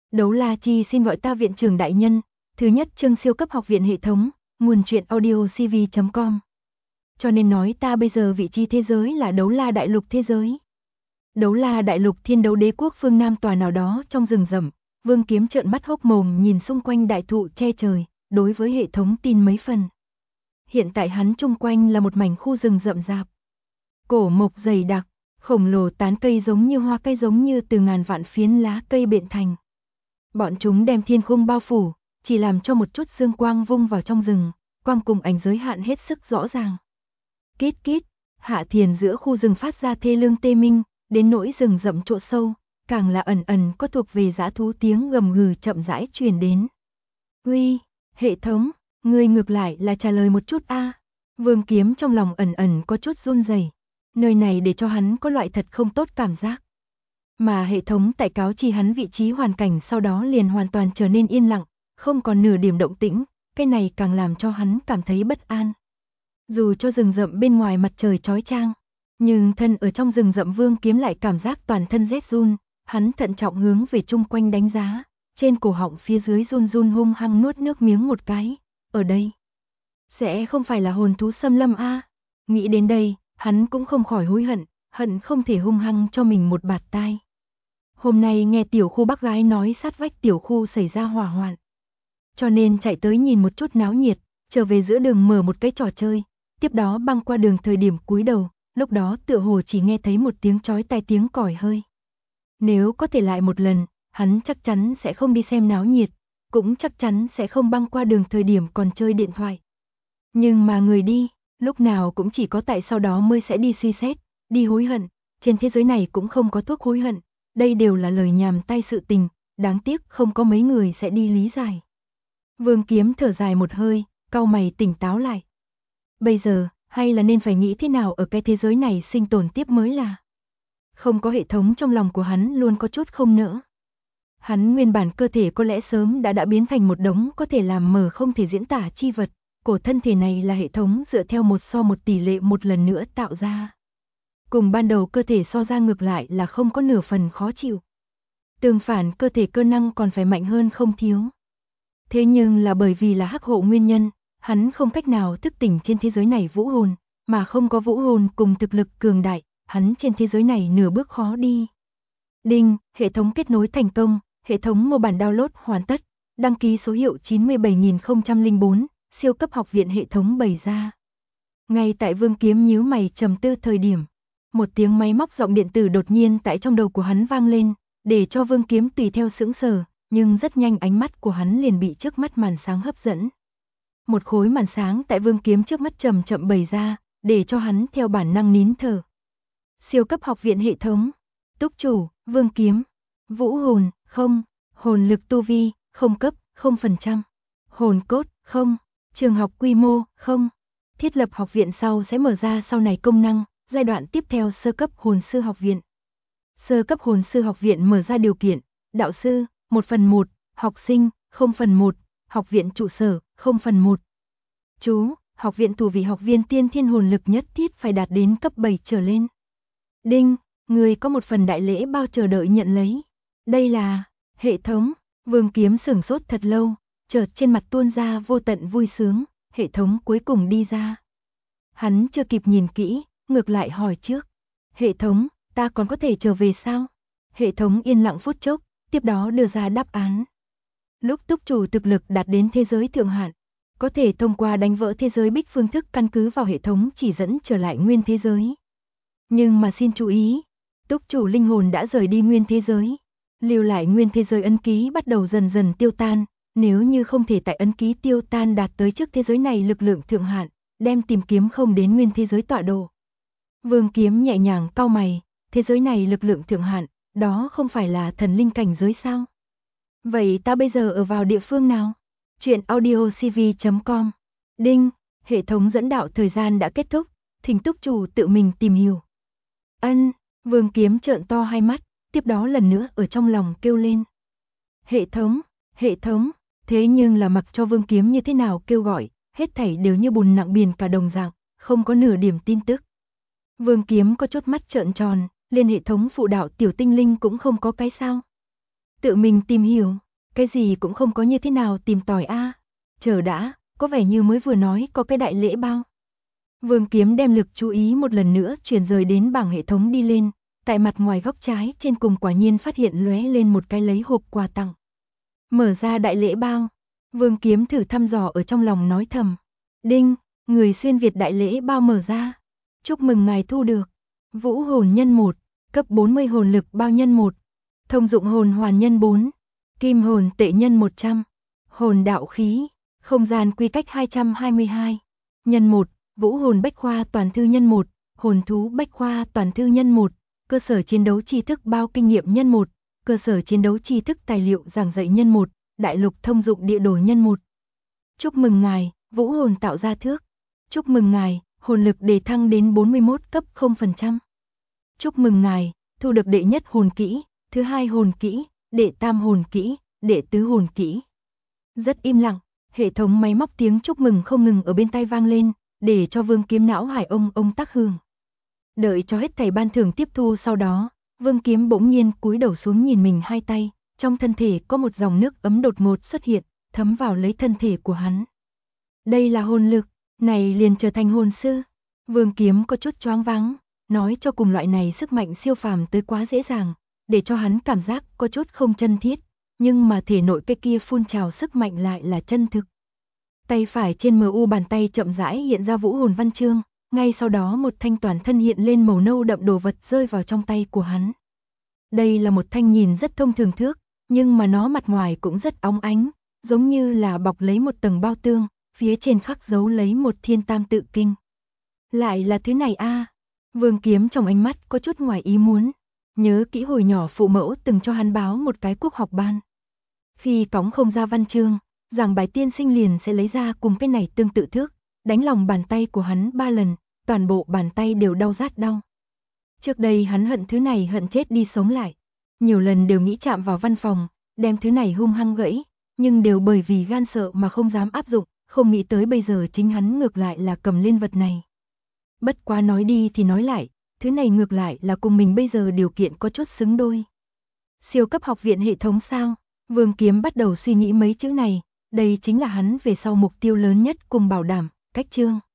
Đấu La Chi xin gọi ta viện trưởng đại nhân. Thứ nhất chương siêu cấp học viện hệ thống, nguồn truyện audio cv.com. Cho nên nói ta bây giờ vị trí thế giới là Đấu La đại lục thế giới. Đấu La đại lục thiên đấu đế quốc phương Nam tòa nào đó trong rừng rậm, Vương Kiếm trợn mắt hốc mồm nhìn xung quanh đại thụ che trời, đối với hệ thống tin mấy phần. Hiện tại hắn chung quanh là một mảnh khu rừng rậm rạp. Cổ mộc dày đặc, khổng lồ tán cây giống như hoa cây giống như từ ngàn vạn phiến lá cây biện thành. Bọn chúng đem thiên khung bao phủ, chỉ làm cho một chút dương quang vung vào trong rừng, quang cùng ảnh giới hạn hết sức rõ ràng. Kít kít, hạ thiền giữa khu rừng phát ra thê lương tê minh, đến nỗi rừng rậm chỗ sâu, càng là ẩn ẩn có thuộc về dã thú tiếng gầm gừ chậm rãi truyền đến. Uy, hệ thống, ngươi ngược lại là trả lời một chút a. Vương Kiếm trong lòng ẩn ẩn có chút run rẩy. Nơi này để cho hắn có loại thật không tốt cảm giác. Mà hệ thống tại cáo chi hắn vị trí hoàn cảnh sau đó liền hoàn toàn trở nên yên lặng, không còn nửa điểm động tĩnh, cái này càng làm cho hắn cảm thấy bất an. Dù cho rừng rậm bên ngoài mặt trời chói chang, nhưng thân ở trong rừng rậm Vương Kiếm lại cảm giác toàn thân rét run, hắn thận trọng hướng về chung quanh đánh giá, trên cổ họng phía dưới run run hung hăng nuốt nước miếng một cái, ở đây sẽ không phải là hồn thú xâm lâm a. Nghĩ đến đây, hắn cũng không khỏi hối hận, hận không thể hung hăng cho mình một bạt tai. Hôm nay nghe tiểu khu bác gái nói sát vách tiểu khu xảy ra hỏa hoạn, cho nên chạy tới nhìn một chút náo nhiệt, trở về giữa đường mở một cái trò chơi, tiếp đó băng qua đường thời điểm cúi đầu, lúc đó tựa hồ chỉ nghe thấy một tiếng chói tai tiếng còi hơi. Nếu có thể lại một lần, hắn chắc chắn sẽ không đi xem náo nhiệt, cũng chắc chắn sẽ không băng qua đường thời điểm còn chơi điện thoại. Nhưng mà người đi, lúc nào cũng chỉ có tại sau đó mới sẽ đi suy xét, đi hối hận, trên thế giới này cũng không có thuốc hối hận, đây đều là lời nhảm tai sự tình, đáng tiếc không có mấy người sẽ đi lý giải. Vương Kiếm thở dài một hơi, cau mày tỉnh táo lại. Bây giờ, hay là nên phải nghĩ thế nào ở cái thế giới này sinh tồn tiếp mới là. Không có hệ thống trong lòng của hắn luôn có chút không nỡ. Hắn nguyên bản cơ thể có lẽ sớm đã biến thành một đống có thể làm mờ không thể diễn tả chi vật, cổ thân thể này là hệ thống dựa theo 1:1 tỷ lệ một lần nữa tạo ra. Cùng ban đầu cơ thể so ra ngược lại là không có nửa phần khó chịu. Tương phản cơ thể cơ năng còn phải mạnh hơn không thiếu. Thế nhưng là bởi vì là hắc hộ nguyên nhân, hắn không cách nào thức tỉnh trên thế giới này vũ hồn, mà không có vũ hồn cùng thực lực cường đại, hắn trên thế giới này nửa bước khó đi. Đinh, hệ thống kết nối thành công, hệ thống mô bản download hoàn tất, đăng ký số hiệu 97004, siêu cấp học viện hệ thống bày ra. Ngay tại Vương Kiếm nhíu mày trầm tư thời điểm, một tiếng máy móc giọng điện tử đột nhiên tại trong đầu của hắn vang lên, để cho Vương Kiếm tùy theo sững sờ, nhưng rất nhanh ánh mắt của hắn liền bị trước mắt màn sáng hấp dẫn. Một khối màn sáng tại Vương Kiếm trước mắt chậm chậm bày ra, để cho hắn theo bản năng nín thở. Siêu cấp học viện hệ thống, túc chủ, Vương Kiếm, vũ hồn, không, hồn lực tu vi, không cấp, 0%, hồn cốt, không, trường học quy mô, không, thiết lập học viện sau sẽ mở ra sau này công năng, giai đoạn tiếp theo sơ cấp hồn sư học viện. Sơ cấp hồn sư học viện mở ra điều kiện, đạo sư, 1/1, học sinh, 0/1, học viện trụ sở, 0/1. Chú, học viện thủ vị học viên tiên thiên hồn lực nhất thiết phải đạt đến cấp 7 trở lên. Đinh, người có một phần đại lễ bao chờ đợi nhận lấy. Đây là hệ thống. Vương Kiếm sửng sốt thật lâu, chợt trên mặt tuôn ra vô tận vui sướng, hệ thống cuối cùng đi ra. Hắn chưa kịp nhìn kỹ, ngược lại hỏi trước. Hệ thống, ta còn có thể trở về sao? Hệ thống yên lặng phút chốc, tiếp đó đưa ra đáp án. Lúc túc chủ thực lực đạt đến thế giới thượng hạn, có thể thông qua đánh vỡ thế giới bích phương thức căn cứ vào hệ thống chỉ dẫn trở lại nguyên thế giới. Nhưng mà xin chú ý, túc chủ linh hồn đã rời đi nguyên thế giới, lưu lại nguyên thế giới ấn ký bắt đầu dần dần tiêu tan, nếu như không thể tại ấn ký tiêu tan đạt tới trước thế giới này lực lượng thượng hạn, đem tìm kiếm không đến nguyên thế giới tọa độ. Vương Kiếm nhẹ nhàng cau mày, thế giới này lực lượng thượng hạn, đó không phải là thần linh cảnh giới sao? Vậy ta bây giờ ở vào địa phương nào? Chuyện audio cv.com. Đinh, hệ thống dẫn đạo thời gian đã kết thúc, thỉnh túc chủ tự mình tìm hiểu. Ân, Vương Kiếm trợn to hai mắt, tiếp đó lần nữa ở trong lòng kêu lên. Hệ thống, thế nhưng là mặc cho Vương Kiếm như thế nào kêu gọi, hết thảy đều như bùn nặng biển cả đồng dạng, không có nửa điểm tin tức. Vương Kiếm có chút mắt trợn tròn, liên hệ thống phụ đạo tiểu tinh linh cũng không có cái sao? Tự mình tìm hiểu, cái gì cũng không có như thế nào tìm tòi a. Chờ đã, có vẻ như mới vừa nói có cái đại lễ bao. Vương Kiếm đem lực chú ý một lần nữa chuyển rời đến bảng hệ thống đi lên, tại mặt ngoài góc trái trên cùng quả nhiên phát hiện lóe lên một cái lấy hộp quà tặng. Mở ra đại lễ bao, Vương Kiếm thử thăm dò ở trong lòng nói thầm. Đinh, người xuyên Việt đại lễ bao mở ra. Chúc mừng ngài thu được Vũ hồn nhân 1, cấp 40 hồn lực bao nhân 1, thông dụng hồn hoàn nhân 4, kim hồn tệ nhân 100, hồn đạo khí, không gian quy cách 222, nhân 1, vũ hồn bách khoa toàn thư nhân 1, hồn thú bách khoa toàn thư nhân 1, cơ sở chiến đấu tri thức bao kinh nghiệm nhân 1, cơ sở chiến đấu tri thức tài liệu giảng dạy nhân 1, đại lục thông dụng địa đồ nhân 1. Chúc mừng ngài, vũ hồn tạo ra thước. Chúc mừng ngài, hồn lực đề thăng đến 41 cấp 0%. Chúc mừng ngài, thu được đệ nhất hồn kỹ, thứ hai hồn kỹ, đệ tam hồn kỹ, đệ tứ hồn kỹ. Rất im lặng, hệ thống máy móc tiếng chúc mừng không ngừng ở bên tai vang lên, để cho Vương Kiếm não hải ông tác hưởng. Đợi cho hết thảy ban thưởng tiếp thu sau đó, Vương Kiếm bỗng nhiên cúi đầu xuống nhìn mình hai tay, trong thân thể có một dòng nước ấm đột ngột xuất hiện, thấm vào lấy thân thể của hắn. Đây là hồn lực, này liền trở thành hồn sư. Vương Kiếm có chút choáng váng, nói cho cùng loại này sức mạnh siêu phàm tới quá dễ dàng, để cho hắn cảm giác có chút không chân thiết, nhưng mà thể nội cái kia phun trào sức mạnh lại là chân thực. Tay phải trên MU bàn tay chậm rãi hiện ra vũ hồn văn chương, ngay sau đó một thanh toàn thân hiện lên màu nâu đậm đồ vật rơi vào trong tay của hắn. Đây là một thanh nhìn rất thông thường thước, nhưng mà nó mặt ngoài cũng rất óng ánh, giống như là bọc lấy một tầng bao tương, phía trên khắc dấu lấy một thiên tam tự kinh. Lại là thứ này a. Vương Kiếm trong ánh mắt có chút ngoài ý muốn, nhớ kỹ hồi nhỏ phụ mẫu từng cho hắn báo một cái quốc học ban. Khi cõng không ra văn chương, giảng bài tiên sinh liền sẽ lấy ra cùng cái này tương tự thước, đánh lòng bàn tay của hắn 3 lần, toàn bộ bàn tay đều đau rát đau. Trước đây hắn hận thứ này hận chết đi sống lại, nhiều lần đều nghĩ chạm vào văn phòng, đem thứ này hung hăng gãy, nhưng đều bởi vì gan sợ mà không dám áp dụng, không nghĩ tới bây giờ chính hắn ngược lại là cầm lên vật này. Bất quá nói đi thì nói lại, thứ này ngược lại là cùng mình bây giờ điều kiện có chút xứng đôi. Siêu cấp học viện hệ thống sao? Vương Kiếm bắt đầu suy nghĩ mấy chữ này, đây chính là hắn về sau mục tiêu lớn nhất cùng bảo đảm, cách chương.